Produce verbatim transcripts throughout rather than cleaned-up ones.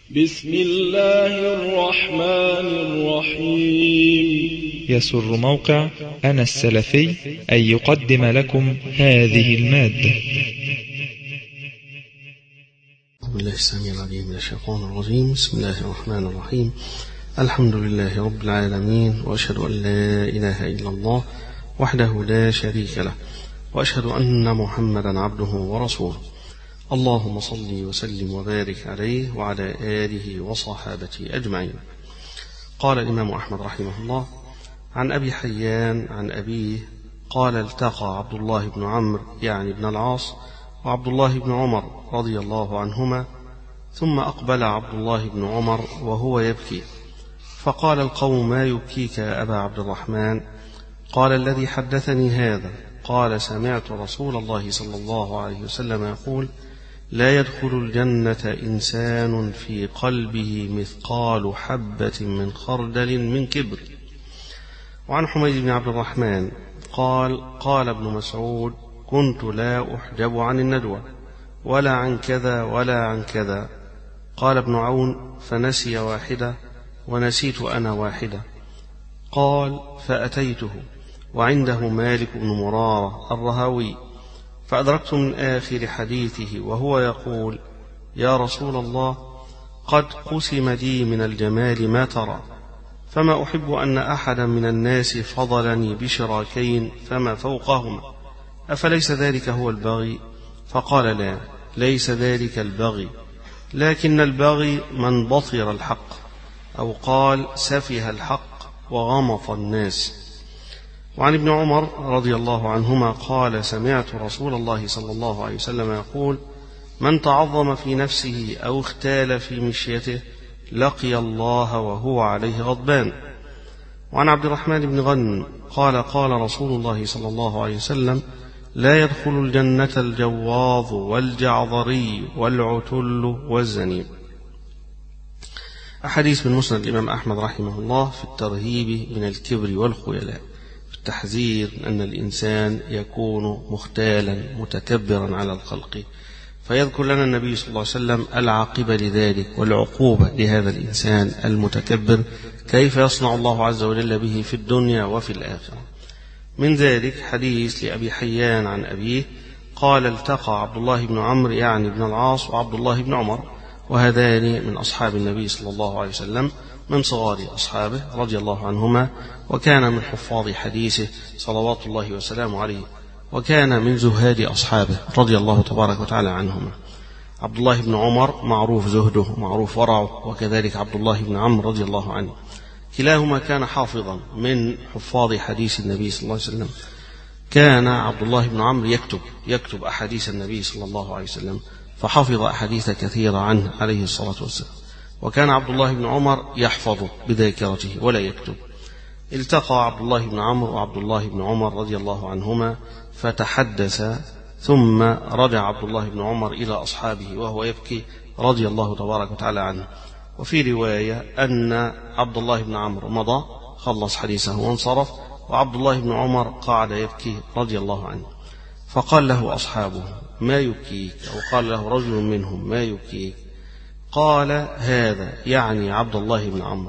بسم الله الرحمن الرحيم. يسر موقع أنا السلفي أن يقدم لكم هذه المادة. أعوذ بالله السميع العليم من الشيطان الرجيم. بسم الله الرحمن الرحيم. الحمد لله رب العالمين، وأشهد أن لا إله إلا الله وحده لا شريك له، وأشهد أن محمدا عبده ورسوله. اللهم صل وسلم وبارك عليه وعلى آله وصحابته أجمعين. قال الإمام أحمد رحمه الله: عن أبي حيان عن أبيه قال: التقى عبد الله بن عمرو يعني بن العاص وعبد الله بن عمر رضي الله عنهما، ثم أقبل عبد الله بن عمر وهو يبكي، فقال القوم: ما يبكيك يا أبا عبد الرحمن؟ قال: الذي حدثني هذا. قال: سمعت رسول الله صلى الله عليه وسلم يقول: لا يدخل الجنة إنسان في قلبه مثقال حبة من خردل من كبر. وعن حميد بن عبد الرحمن قال: قال ابن مسعود: كنت لا أحجب عن الندوة ولا عن كذا ولا عن كذا. قال ابن عون: فنسي واحدة ونسيت أنا واحدة. قال: فأتيته وعنده مالك بن مرارة الرهاوي، فأدركت من آخر حديثه وهو يقول: يا رسول الله، قد قسم لي من الجمال ما ترى، فما أحب أن أحدا من الناس فضلني بشراكين فما فوقهما، أفليس ذلك هو البغي؟ فقال: لا، ليس ذلك البغي، لكن البغي من بطر الحق، أو قال سفه الحق وغمط الناس. وعن ابن عمر رضي الله عنهما قال: سمعت رسول الله صلى الله عليه وسلم يقول: من تعظم في نفسه أو اختال في مشيته لقي الله وهو عليه غضبان. وعن عبد الرحمن بن غنم قال: قال رسول الله صلى الله عليه وسلم: لا يدخل الجنة الجواظ والجعظري والعتل والزنيب. أحاديث من مسند الإمام أحمد رحمه الله في الترهيب من الكبر والخيلاء، التحذير من أن الإنسان يكون مختالا متكبرا على الخلق، فيذكر لنا النبي صلى الله عليه وسلم العاقبة لذلك والعقوبة لهذا الإنسان المتكبر، كيف يصنع الله عز وجل به في الدنيا وفي الآخرة. من ذلك حديث لأبي حيان عن أبيه قال: التقى عبد الله بن عمرو يعني بن العاص وعبد الله بن عمر، وهذان من أصحاب النبي صلى الله عليه وسلم، من صغار أصحابه رضي الله عنهما، وكان من حفاظ حديثه صلوات الله وسلامه عليه، وكان من زهاد أصحابه رضي الله تبارك وتعالى عنهما. عبد الله بن عمر معروف زهده معروف ورعه، وكذلك عبد الله بن عمرو رضي الله عنه، كلاهما كان حافظا من حفاظ حديث النبي صلى الله عليه وسلم. كان عبد الله بن عمرو يكتب يكتب أحاديث النبي صلى الله عليه وسلم، فحفظ أحاديث كثيرة عنه عليه الصلاة والسلام. وكان عبد الله بن عمر يحفظ بذاكرته ولا يكتب. التقى عبد الله بن عمرو وعبد الله بن عمر رضي الله عنهما فتحدثا، ثم رجع عبد الله بن عمر إلى أصحابه وهو يبكي رضي الله تبارك وتعالى عنه. وفي رواية أن عبد الله بن عمرو مضى خلص حديثه وانصرف، وعبد الله بن عمر قعد يبكي رضي الله عنه. فقال له أصحابه: ما يبكيك؟ أو قال له رجل منهم: ما يبكيك؟ قال: هذا يعني عبد الله بن عمرو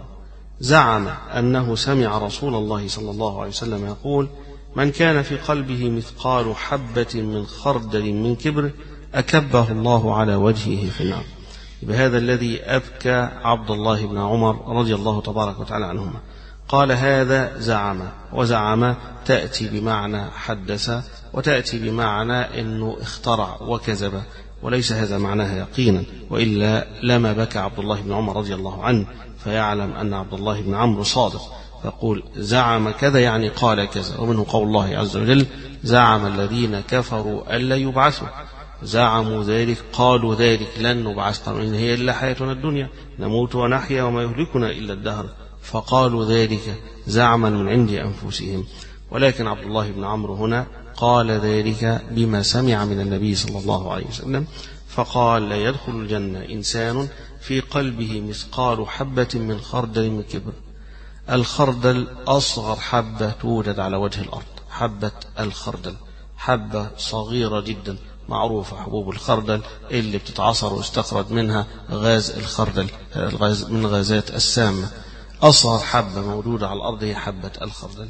زعم أنه سمع رسول الله صلى الله عليه وسلم يقول: من كان في قلبه مثقال حبة من خردل من كبر أكبه الله على وجهه في النار. بهذا الذي أبكى عبد الله بن عمر رضي الله تبارك وتعالى عنهما. قال: هذا زعم، وزعم تأتي بمعنى حدث، وتأتي بمعنى أنه اخترع وكذب، وليس هذا معناها يقينا، وإلا لما بكى عبد الله بن عمر رضي الله عنه، فيعلم أن عبد الله بن عمرو صادق، فيقول زعم كذا يعني قال كذا. ومنه قول الله عز وجل: زعم الذين كفروا ألا يبعثوا، زعموا ذلك قالوا ذلك لن نبعث، قالوا إن هي إلا حياتنا الدنيا نموت ونحيا وما يهلكنا إلا الدهر، فقالوا ذلك زعما من عند أنفسهم. ولكن عبد الله بن عمرو هنا قال ذلك بما سمع من النبي صلى الله عليه وسلم، فقال: لا يدخل الجنة إنسان في قلبه مثقال حبة من خردل من كبر. الخردل أصغر حبة توجد على وجه الأرض، حبة الخردل حبة صغيرة جدا، معروفة، حبوب الخردل اللي بتتعصر ويستخرج منها غاز الخردل، الغاز من غازات السامة. أصغر حبة موجودة على الأرض هي حبة الخردل.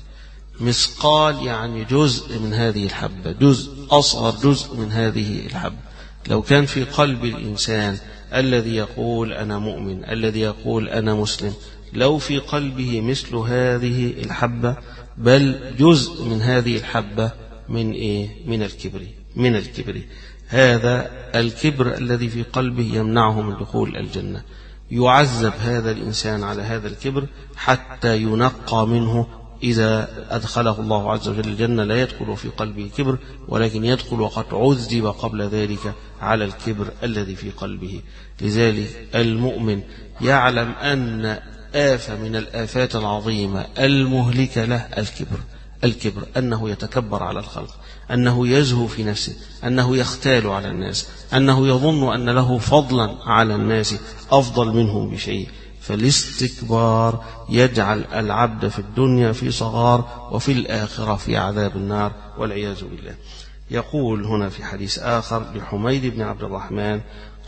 مثقال يعني جزء من هذه الحبة، جزء أصغر جزء من هذه الحبة. لو كان في قلب الإنسان الذي يقول أنا مؤمن، الذي يقول أنا مسلم، لو في قلبه مثل هذه الحبة، بل جزء من هذه الحبة من إيه؟ من الكبر، من الكبر. هذا الكبر الذي في قلبه يمنعه من دخول الجنة. يعذب هذا الإنسان على هذا الكبر حتى ينقى منه. إذا أدخله الله عز وجل الجنة لا يدخل في قلبه كبر، ولكن يدخل وقد عذب قبل ذلك على الكبر الذي في قلبه. لذلك المؤمن يعلم أن آفة من الآفات العظيمة المهلكة له الكبر. الكبر أنه يتكبر على الخلق، أنه يزهو في نفسه، أنه يختال على الناس، أنه يظن أن له فضلا على الناس أفضل منهم بشيء. فالاستكبار يجعل العبد في الدنيا في صغار وفي الآخرة في عذاب النار والعياذ بالله. يقول هنا في حديث آخر لحميد بن عبد الرحمن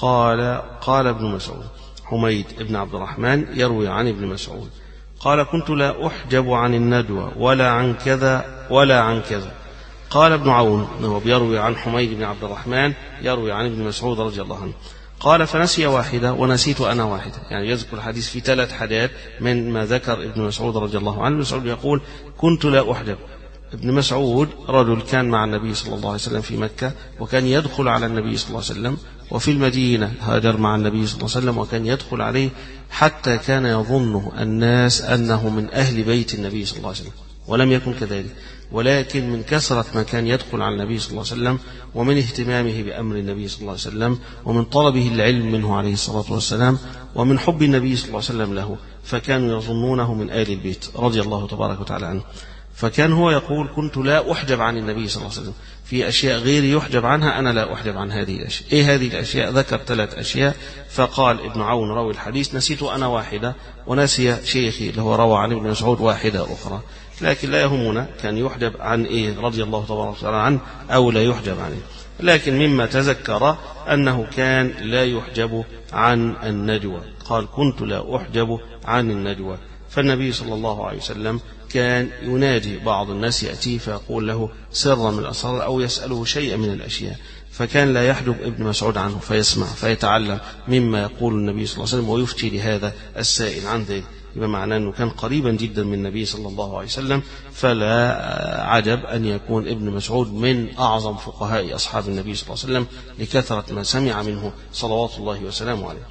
قال قال ابن مسعود، حميد بن عبد الرحمن يروي عن ابن مسعود قال كنت لا أحجب عن الندوة ولا عن كذا ولا عن كذا. قال ابن عون وهو بيروي عن حميد بن عبد الرحمن يروي عن ابن مسعود رضي الله عنه قال فنسي واحدة ونسيت أنا واحدة. يعني يذكر الحديث في ثلاث حاجات من ما ذكر ابن مسعود رضي الله عنه. ابن مسعود يقول كنت لا أحجب. ابن مسعود رجل كان مع النبي صلى الله عليه وسلم في مكة، وكان يدخل على النبي صلى الله عليه وسلم، وفي المدينة هاجر مع النبي صلى الله عليه وسلم وكان يدخل عليه حتى كان يظنه الناس أنه من أهل بيت النبي صلى الله عليه وسلم، ولم يكن كذلك، ولكن من كثرة ما كان يدخل على النبي صلى الله عليه وسلم ومن اهتمامه بأمر النبي صلى الله عليه وسلم ومن طلبه العلم منه عليه الصلاة والسلام ومن حب النبي صلى الله عليه وسلم له، فكانوا يظنونه من آل البيت رضي الله تبارك وتعالى عنه. فكان هو يقول كنت لا أحجب عن النبي صلى الله عليه وسلم، في أشياء غيري يحجب عنها أنا لا أحجب عن هذه الأشياء. إيه هذه الأشياء؟ ذكر ثلاث أشياء. فقال ابن عون راوي الحديث نسيت أنا واحدة ونسي شيخي اللي هو روى عن ابن مسعود واحدة أخرى، لكن لا يهمنا كان يحجب عن إيه رضي الله تبارك وتعالى عنه أو لا يحجب عنه. لكن مما تذكر أنه كان لا يحجب عن النجوى. قال كنت لا أحجب عن النجوى. فالنبي صلى الله عليه وسلم كان ينادي بعض الناس يأتيه فيقول له سرا من الأسرار أو يسأله شيئا من الأشياء، فكان لا يحجب ابن مسعود عنه فيسمع فيتعلم مما يقول النبي صلى الله عليه وسلم ويفتي لهذا السائل عن ذلك. يبقى معناه أنه كان قريبا جدا من النبي صلى الله عليه وسلم، فلا عجب أن يكون ابن مسعود من أعظم فقهاء أصحاب النبي صلى الله عليه وسلم لكثرة ما سمع منه صلوات الله وسلامه عليه.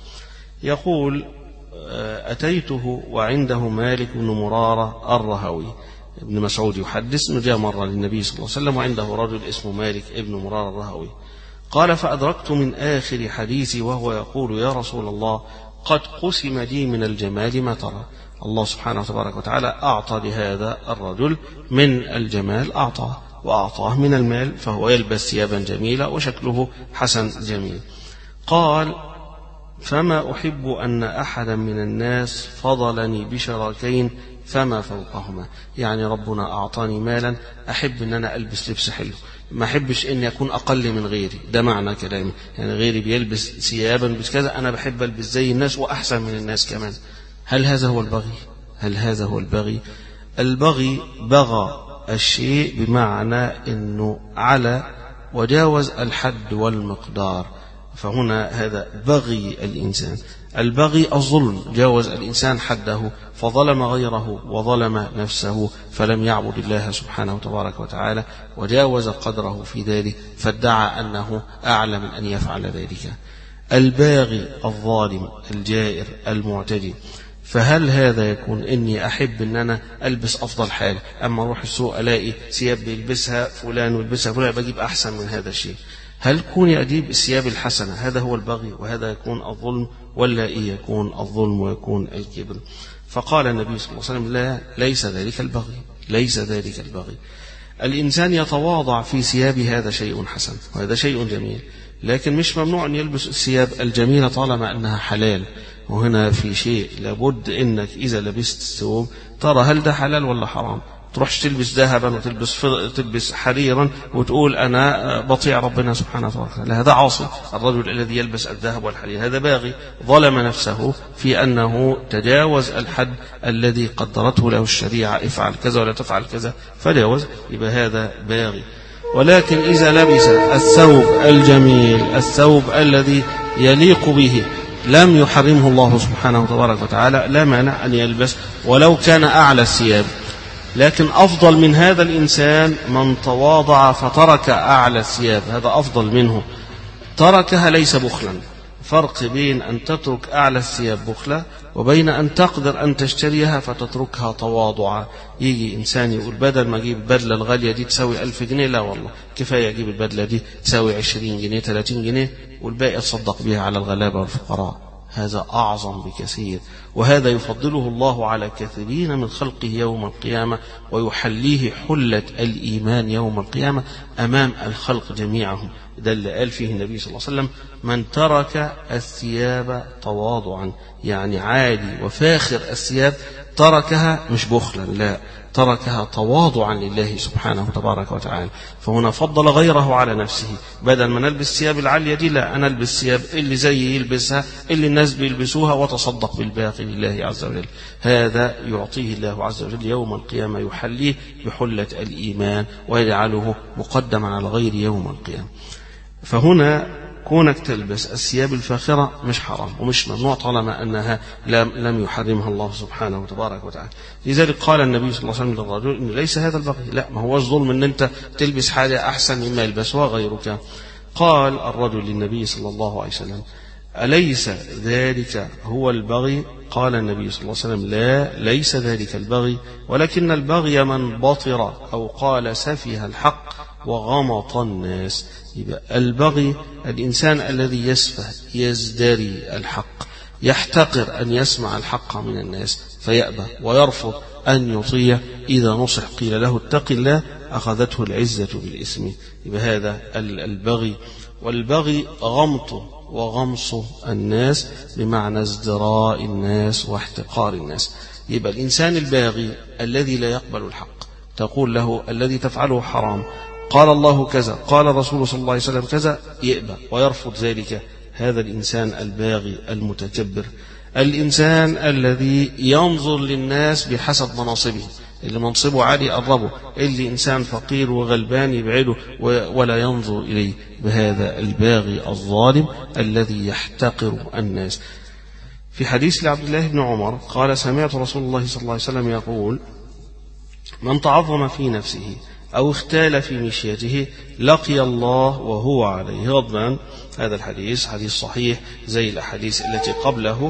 يقول أتيته وعنده مالك بن مرارة الرهوي. ابن مسعود يحدث أنه جاء مرة للنبي صلى الله عليه وسلم وعنده رجل اسمه مالك بن مرارة الرهوي. قال فأدركت من آخر حديثي وهو يقول يا رسول الله قد قسم لي من الجمال ما ترى. الله سبحانه وتبارك وتعالى أعطى لهذا الرجل من الجمال أعطاه، وأعطاه من المال فهو يلبس ثيابا جميلة وشكله حسن جميل. قال فما أحب أن أحدا من الناس فضلني بشراكين فما فوقهما. يعني ربنا أعطاني مالا أحب أن أنا ألبس لبس حلو، ما أحبش أن يكون أقل من غيري. ده معنى كلامي، يعني غيري بيلبس ثيابا بس كذا أنا بحب ألبس زي الناس وأحسن من الناس كمان. هل هذا هو البغي؟ هل هذا هو البغي؟ البغي بغى الشيء بمعنى أنه على وجاوز الحد والمقدار، فهنا هذا بغي الإنسان. البغي الظلم، جاوز الإنسان حده فظلم غيره وظلم نفسه فلم يعبد الله سبحانه وتبارك وتعالى وجاوز قدره في ذلك فادعى أنه أعلى من أن يفعل ذلك. الباغي الظالم الجائر المعتدي. فهل هذا يكون إني أحب أن أنا ألبس أفضل حاجة، أما أروح السوق ألاقي ثياب بيلبسها فلان ويلبسها فلان بجيب أحسن من هذا الشيء؟ هل كوني أجيب الثياب الحسنة هذا هو البغي وهذا يكون الظلم، ولا إيه يكون الظلم ويكون الكبر؟ فقال النبي صلى الله عليه وسلم لا، ليس ذلك البغي، ليس ذلك البغي. الإنسان يتواضع في ثياب هذا شيء حسن وهذا شيء جميل، لكن مش ممنوع أن يلبس الثياب الجميلة طالما أنها حلال. وهنا في شيء لابد إنك إذا لبست الثوب ترى هل ده حلال ولا حرام، تروحش تلبس ذهبا وتلبس تلبس حريرا وتقول أنا بطيع ربنا سبحانه وتعالى. لا، هذا عاصي. الرجل الذي يلبس الذهب والحرير هذا باغي، ظلم نفسه في أنه تجاوز الحد الذي قدرته له الشريعة، افعل كذا ولا تفعل كذا، فجاوز، يبقى هذا باغي. ولكن إذا لبس الثوب الجميل، الثوب الذي يليق به، لم يحرمه الله سبحانه وتبارك وتعالى، لا مانع أن يلبس ولو كان أعلى الثياب. لكن أفضل من هذا الإنسان من تواضع فترك أعلى الثياب، هذا أفضل منه، تركها ليس بخلا. فرق بين أن تترك أعلى الثياب بخلة وبين أن تقدر أن تشتريها فتتركها تواضعا. يجي إنسان يقول بدل ما أجيب البدلة الغالية دي تساوي ألف جنيه، لا والله كفاية أجيب البدلة دي تساوي عشرين جنيه ثلاثين جنيه والباقي أتصدق بها على الغلابة والفقراء. هذا أعظم بكثير، وهذا يفضله الله على كثيرين من خلقه يوم القيامة، ويحليه حلة الإيمان يوم القيامة أمام الخلق جميعهم. ده اللي قال فيه النبي صلى الله عليه وسلم: من ترك الثياب تواضعا، يعني عالي وفاخر الثياب، تركها مش بخلا، لا، تركها تواضعا لله سبحانه وتبارك وتعالى. فهنا فضل غيره على نفسه، بدل ما نلبس الثياب العالية دي، لا، أنا ألبس ثياب اللي زي يلبسها، اللي الناس بيلبسوها، وتصدق بالباقي لله عز وجل. هذا يعطيه الله عز وجل يوم القيامة، يحليه بحلة الإيمان ويجعله مقدما على غير يوم القيامة. فهنا كونك تلبس الثياب الفاخرة مش حرام ومش ممنوع طالما أنها لم يحرمها الله سبحانه وتبارك وتعالى. لذلك قال النبي صلى الله عليه وسلم للرجل: إن ليس هذا البغي، لا، ما هو ظلم أن أنت تلبس حاجة أحسن مما يلبسها غيرك. قال الرجل للنبي صلى الله عليه وسلم: أليس ذلك هو البغي؟ قال النبي صلى الله عليه وسلم: لا، ليس ذلك البغي، ولكن البغي من بطر أو قال سفه الحق وغمط الناس. يبقى البغي الإنسان الذي يسفه، يزدري الحق، يحتقر أن يسمع الحق من الناس فيأبى ويرفض أن يطيع. إذا نصح قيل له اتق الله أخذته العزة بالإثم. يبقى هذا البغي. والبغي غمط وغمص الناس بمعنى ازدراء الناس واحتقار الناس. يبقى الإنسان الباغي الذي لا يقبل الحق، تقول له الذي تفعله حرام، قال الله كذا، قال الرسول صلى الله عليه وسلم كذا، يأبى ويرفض ذلك. هذا الإنسان الباغي المتكبر. الإنسان الذي ينظر للناس بحسب مناصبه، اللي منصبه عالي يقربه، اللي إنسان فقير وغلبان يبعده ولا ينظر إليه. بهذا الباغي الظالم الذي يحتقر الناس. في حديث لعبد الله بن عمر قال: سمعت رسول الله صلى الله عليه وسلم يقول: من تعظم في نفسه أو اختال في مشيته لقي الله وهو عليه غضبان. هذا الحديث حديث صحيح زي الأحاديث التي قبله،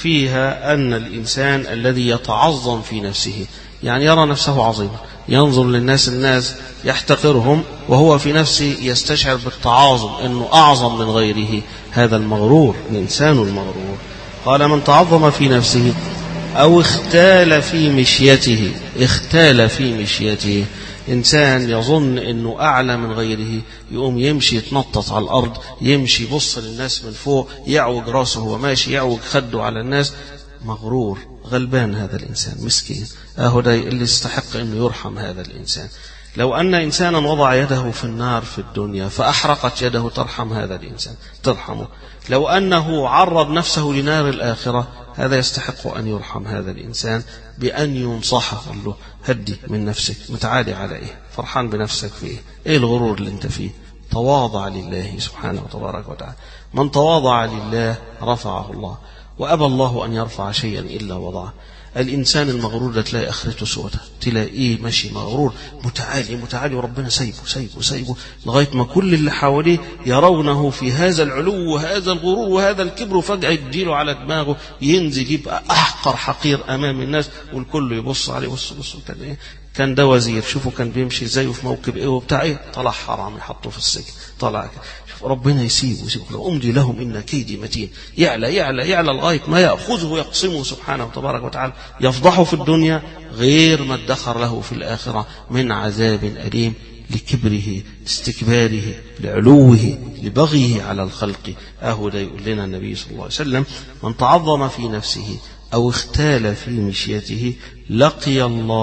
فيها أن الإنسان الذي يتعظم في نفسه، يعني يرى نفسه عظيما، ينظر للناس، الناس يحتقرهم، وهو في نفسه يستشعر بالتعاظم أنه أعظم من غيره. هذا المغرور، الإنسان المغرور. قال: من تعظم في نفسه أو اختال في مشيته. اختال في مشيته، إنسان يظن أنه أعلى من غيره، يقوم يمشي يتنطط على الأرض، يمشي يبص للناس من فوق، يعوج راسه وهو ماشي، يعوج خده على الناس. مغرور، غلبان هذا الإنسان، مسكين. أهو ده اللي يستحق أنه يرحم هذا الإنسان. لو أن إنسانا وضع يده في النار في الدنيا فأحرقت يده، ترحم هذا الإنسان، ترحمه. لو أنه عرض نفسه لنار الآخرة، هذا يستحق أن يرحم هذا الإنسان بأن ينصحه، قال له: هدي من نفسك، متعالي على إيه؟ فرحان بنفسك في إيه؟ إيه الغرور اللي أنت فيه؟ تواضع لله سبحانه وتبارك وتعالى. من تواضع لله رفعه الله، وأبى الله أن يرفع شيئا إلا وضعه. الإنسان المغرور ده تلاقي آخرته سودة، تلاقيه ماشي مغرور، متعالي متعالي، وربنا سايبه سايبه سايبه لغاية ما كل اللي حواليه يرونه في هذا العلو وهذا الغرور وهذا الكبر، وفجأة يديله على دماغه، ينزل يبقى أحقر حقير أمام الناس، والكل يبص عليه. بص بص كان إيه؟ كان ده وزير، شوفوا كان بيمشي ازاي وفي موكب ايه وبتاع ايه، طلع حرام يحطه في السجن، طلع ربنا يسيبه يسيبه لو أمضي لهم إن كيدي متين. يعلى يعلى يعلى لغاية ما يأخذه يقسمه سبحانه وتبارك وتعالى، يفضحه في الدنيا غير ما ادخر له في الآخرة من عذاب أليم لكبره، استكباره، لعلوه، لبغيه على الخلق. أهو ده يقول لنا النبي صلى الله عليه وسلم: من تعظم في نفسه أو اختال في مشيته لقي الله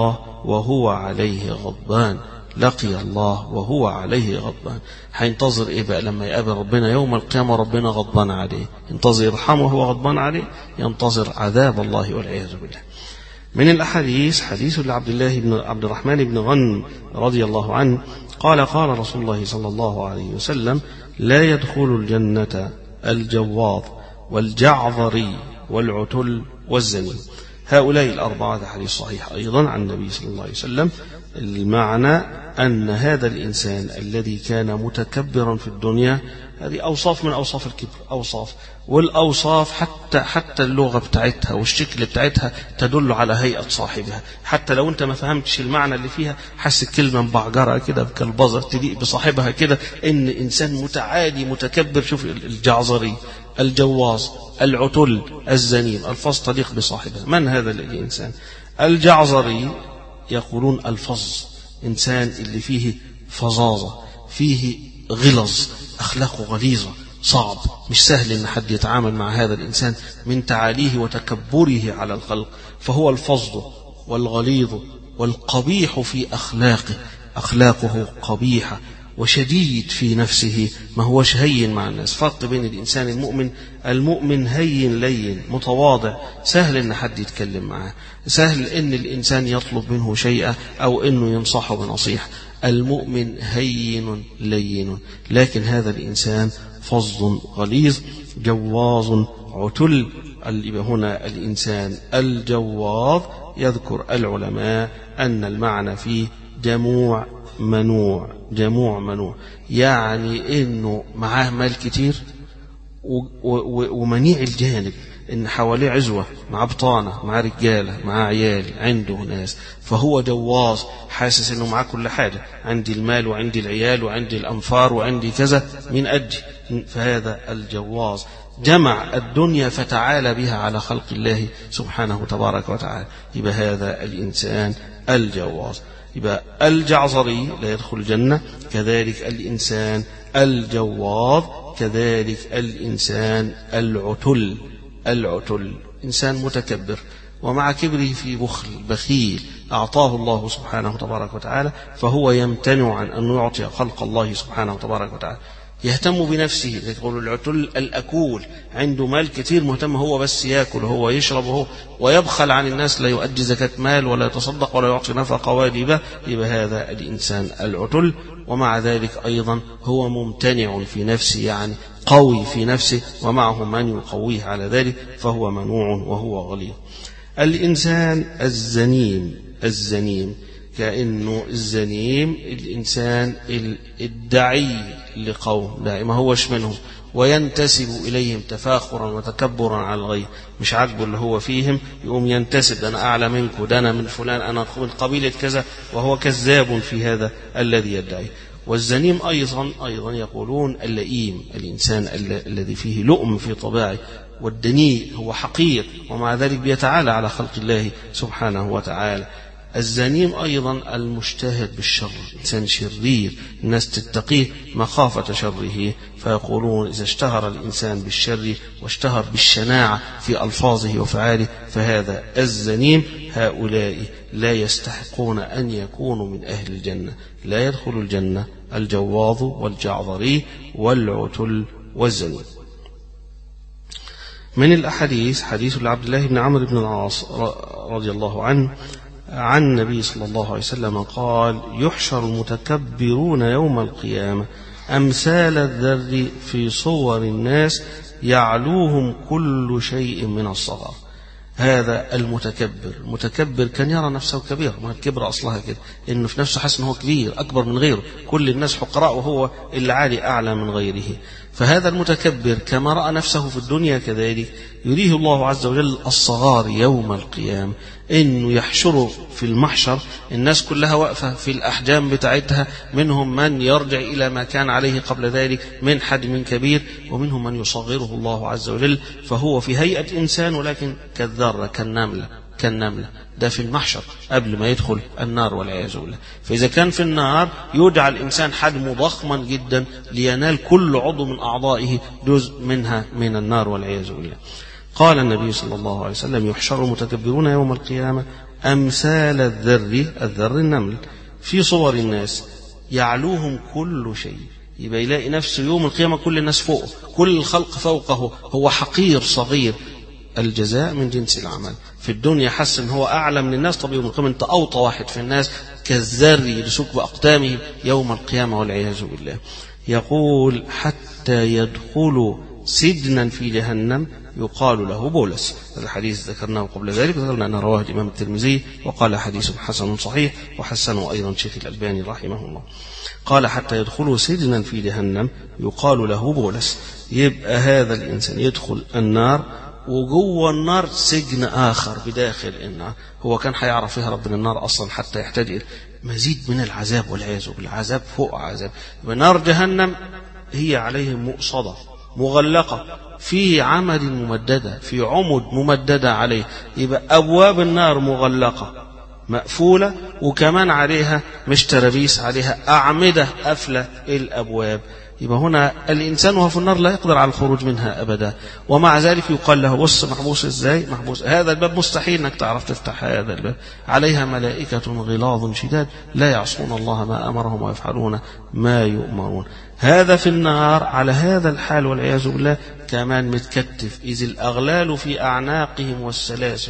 وهو عليه غضبان. لقي الله وهو عليه غضبان. هينتظر ايه بقى لما يقابل ربنا يوم القيامة ربنا غضبان عليه؟ ينتظر يرحمه وهو غضبان عليه؟ ينتظر عذاب الله والعياذ بالله. من الأحاديث حديث لعبد الله بن عبد الرحمن بن غنم رضي الله عنه قال قال رسول الله صلى الله عليه وسلم: لا يدخل الجنة الجواظ والجعظري والعتل والزني. هؤلاء الأربعة، هذا حديث صحيح أيضا عن النبي صلى الله عليه وسلم. المعنى أن هذا الإنسان الذي كان متكبرا في الدنيا، هذه أوصاف من أوصاف الكبر، أوصاف، والأوصاف حتى حتى اللغة بتاعتها والشكل بتاعتها تدل على هيئة صاحبها. حتى لو أنت ما فهمتش المعنى اللي فيها، حس الكلمة مبعجرة كده كالبظر تليق بصاحبها كده، إن إنسان متعالي متكبر. شوف الجعظري، الجواز، العتل، الزنيم، الفظ تليق بصاحبها. من هذا الإنسان؟ الجعظري يقولون الفظ، إنسان اللي فيه فظاظة، فيه غلظ، أخلاقه غليظة، صعب، مش سهل إن حد يتعامل مع هذا الإنسان من تعاليه وتكبره على الخلق. فهو الفظ والغليظ والقبيح في أخلاقه، أخلاقه قبيحة وشديد في نفسه، ما هوش هين مع الناس. فرق بين الإنسان المؤمن، المؤمن هين لين متواضع، سهل إن حد يتكلم معه، سهل إن الإنسان يطلب منه شيئا أو إنه ينصحه بنصيحة. المؤمن هين لين، لكن هذا الإنسان فظ غليظ جواظ عتل. هنا الإنسان الجواظ يذكر العلماء أن المعنى فيه جموع منوع، جموع منوع، يعني إنه معاه مال كتير ومنيع الجانب، إن حواليه عزوة، مع بطانة، مع رجالة، مع عيال، عنده ناس، فهو جواظ، حاسس إنه معاه كل حاجة، عندي المال وعندي العيال وعندي الأنفار وعندي كذا من أجي. فهذا الجواظ جمع الدنيا فتعالى بها على خلق الله سبحانه تبارك وتعالى. يبقى هذا الإنسان الجواظ. يبقى الجعظري لا يدخل الجنة، كذلك الإنسان الجواظ، كذلك الإنسان العتل. العتل إنسان متكبر، ومع كبره في بخل، بخيل أعطاه الله سبحانه تبارك وتعالى، فهو يمتنع عن أن يعطي خلق الله سبحانه تبارك وتعالى. يهتم بنفسه، يقول العتل الأكول، عنده مال كتير مهتم هو بس يأكل هو يشرب هو، ويبخل عن الناس، لا يؤدي زكاة مال ولا يتصدق ولا يعطي نفقة واجبة. يبقى هذا الإنسان العتل. ومع ذلك أيضا هو ممتنع في نفسه، يعني قوي في نفسه، ومعه من يقويه على ذلك، فهو منوع وهو غليظ. الإنسان الزنيم، الزنيم كأنه الزنيم الإنسان الدعي لقوم، داعي ما هوش منهم، وينتسب إليهم تفاخرا وتكبرا على الغير، مش عاجبه اللي هو فيهم، يقوم ينتسب، ده أنا أعلى منك، ده أنا من فلان، أنا من قبيلة كذا، وهو كذاب في هذا الذي يدعي. والزنيم أيضا أيضا يقولون اللئيم، الإنسان الذي فيه لؤم في طباعه، والدنيء هو حقير، ومع ذلك بيتعالى على خلق الله سبحانه وتعالى. الزنيم أيضا المجتهد بالشر، إنسان شرير، الناس تتقيه مخافة شره، فيقولون إذا اشتهر الإنسان بالشر واشتهر بالشناعة في ألفاظه وفعاله فهذا الزنيم. هؤلاء لا يستحقون أن يكونوا من أهل الجنة، لا يدخل الجنة الجواظ والجعظري والعتل والزنيم. من الأحاديث حديث لعبد الله بن عمرو بن العاص رضي الله عنه عن النبي صلى الله عليه وسلم قال: يحشر المتكبرون يوم القيامة أمثال الذر في صور الناس يعلوهم كل شيء من الصغر. هذا المتكبر، المتكبر كان يرى نفسه كبير، ما الكبر أصلها كده، إنه في نفسه حس إنه كبير أكبر من غيره، كل الناس حقراء وهو اللي عالي أعلى من غيره. فهذا المتكبر كما رأى نفسه في الدنيا كذلك يريه الله عز وجل الصغار يوم القيامة، إنه يحشر في المحشر الناس كلها واقفة في الأحجام بتاعتها، منهم من يرجع إلى ما كان عليه قبل ذلك من حجم كبير، ومنهم من يصغره الله عز وجل، فهو في هيئة إنسان ولكن كالذرة، كالنملة، كالنملة. ده في المحشر قبل ما يدخل النار والعياذ بالله. فإذا كان في النار يجعل الإنسان حجمه ضخما جدا لينال كل عضو من أعضائه جزء منها من النار والعياذ بالله. قال النبي صلى الله عليه وسلم: يحشر المتكبرون يوم القيامة أمثال الذر، الذر النمل، في صور الناس يعلوهم كل شيء. يبقى يلاقي نفسه يوم القيامة كل الناس فوقه، كل الخلق فوقه، هو حقير صغير. الجزاء من جنس العمل. في الدنيا حس ان هو اعلى من الناس، طب يوم القيامة انت اوطى واحد في الناس، كالذر يدسوك باقدامهم يوم القيامة والعياذ بالله. يقول حتى يدخلوا سجنا في جهنم يقال له بولس. هذا الحديث ذكرناه قبل ذلك، ذكرنا أن رواه الإمام الترمذي وقال حديث حسن صحيح، وحسنه أيضا شيخ الألباني رحمه الله. قال حتى يدخلوا سجنا في جهنم يقال له بولس. يبقى هذا الإنسان يدخل النار وجوه النار سجن آخر بداخل النار، هو كان هيعرف فيها ربنا النار أصلا حتى يحتاج إلى مزيد من العذاب والعياذ بالله، عذاب فوق عذاب. نار جهنم هي عليهم مؤصدة مغلقة في عمد ممددة، في عمد ممددة عليه. يبقى أبواب النار مغلقة مقفولة، وكمان عليها مش ترابيس، عليها أعمدة قافلة الأبواب. يبقى هنا الإنسان وهو في النار لا يقدر على الخروج منها أبدا، ومع ذلك يقال له بص محبوس إزاي؟ محبوس هذا الباب مستحيل أنك تعرف تفتح هذا الباب، عليها ملائكة غلاظ شداد لا يعصون الله ما أمرهم ويفعلون ما يؤمرون. هذا في النار على هذا الحال والعياذ بالله، كمان متكتف، إذ الأغلال في أعناقهم والسلاسل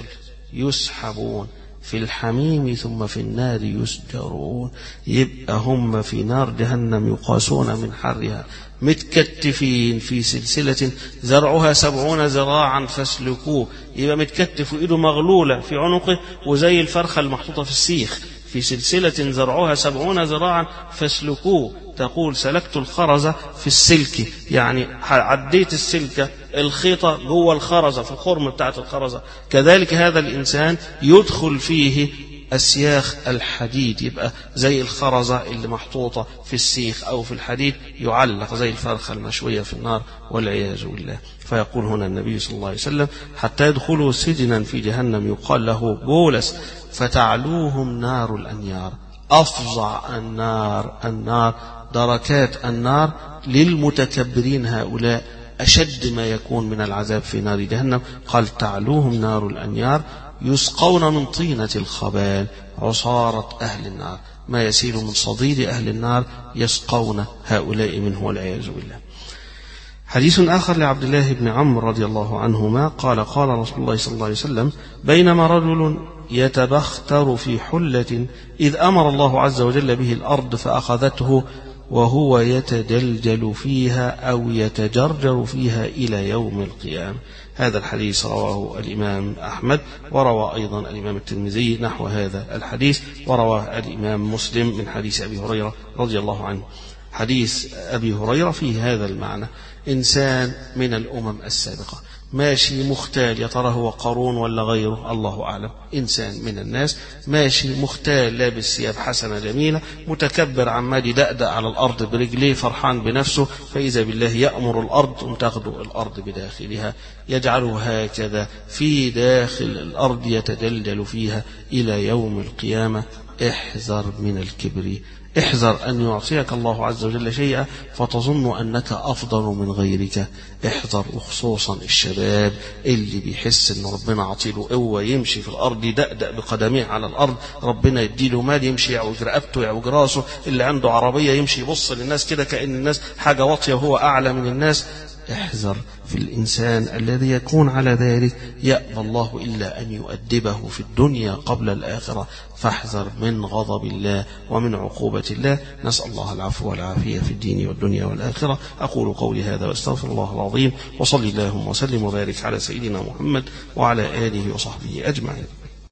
يسحبون في الحميم ثم في النار يسجرون. يبقى هم في نار جهنم يقاسون من حرها، متكتفين في سلسلة زرعها سبعون ذراعا فاسلكوه. يبقى متكتف وإيده مغلولة في عنقه وزي الفرخة المحطوطة في السيخ، في سلسلة زرعها سبعون ذراعا فاسلكوه. تقول سلكت الخرزة في السلك، يعني عديت السلكة الخيطة جوه الخرزة في الخرم بتاعت الخرزة. كذلك هذا الإنسان يدخل فيه أسياخ الحديد، يبقى زي الخرزة اللي محطوطة في السيخ أو في الحديد، يعلق زي الفرخة المشوية في النار والعياذ بالله. فيقول هنا النبي صلى الله عليه وسلم حتى يدخلوا سجنا في جهنم يقال له بولس فتعلوهم نار الأنيار. أفظع النار، النار دركات النار للمتكبرين هؤلاء أشد ما يكون من العذاب في نار جهنم. قال تعلوهم نار الأنيار يسقون من طينة الخبال، عصارة أهل النار، ما يسيل من صديد أهل النار يسقون هؤلاء منه والعياذ بالله. حديث آخر لعبد الله بن عمرو رضي الله عنهما قال قال رسول الله صلى الله عليه وسلم بينما رجل يتبختر في حلة إذ أمر الله عز وجل به الأرض فأخذته وهو يتجلجل فيها أو يتجرجر فيها إلى يوم القيامة. هذا الحديث رواه الإمام أحمد، وروى أيضا الإمام الترمذي نحو هذا الحديث، وروى الإمام مسلم من حديث أبي هريرة رضي الله عنه. حديث أبي هريرة فيه هذا المعنى، إنسان من الأمم السابقة ماشي مختال، يا ترى هو قارون ولا غيره الله أعلم، إنسان من الناس ماشي مختال لابس ثياب حسنة جميلة متكبر عمال يدقدق على الأرض برجليه فرحان بنفسه، فإذا بالله يأمر الأرض أن تغدو الأرض بداخلها، يجعله هكذا في داخل الأرض يتجلجل فيها إلى يوم القيامة. احذر من الكبر، احذر أن يعطيك الله عز وجل شيئا فتظن أنك أفضل من غيرك. احذر، وخصوصا الشباب اللي بيحس أن ربنا عطيله قوة يمشي في الأرض يدقدق بقدميه على الأرض، ربنا يديله مال يمشي يعوج رقبته يعوج راسه، اللي عنده عربية يمشي يبص للناس كده كأن الناس حاجة واطية وهو أعلى من الناس. احذر في الإنسان الذي يكون على ذلك، يأبى الله إلا أن يؤدبه في الدنيا قبل الآخرة. فاحذر من غضب الله ومن عقوبة الله. نسأل الله العفو والعافية في الدين والدنيا والآخرة. أقول قولي هذا واستغفر الله العظيم، وصلي اللهم وسلم وبارك على سيدنا محمد وعلى آله وصحبه أجمعين.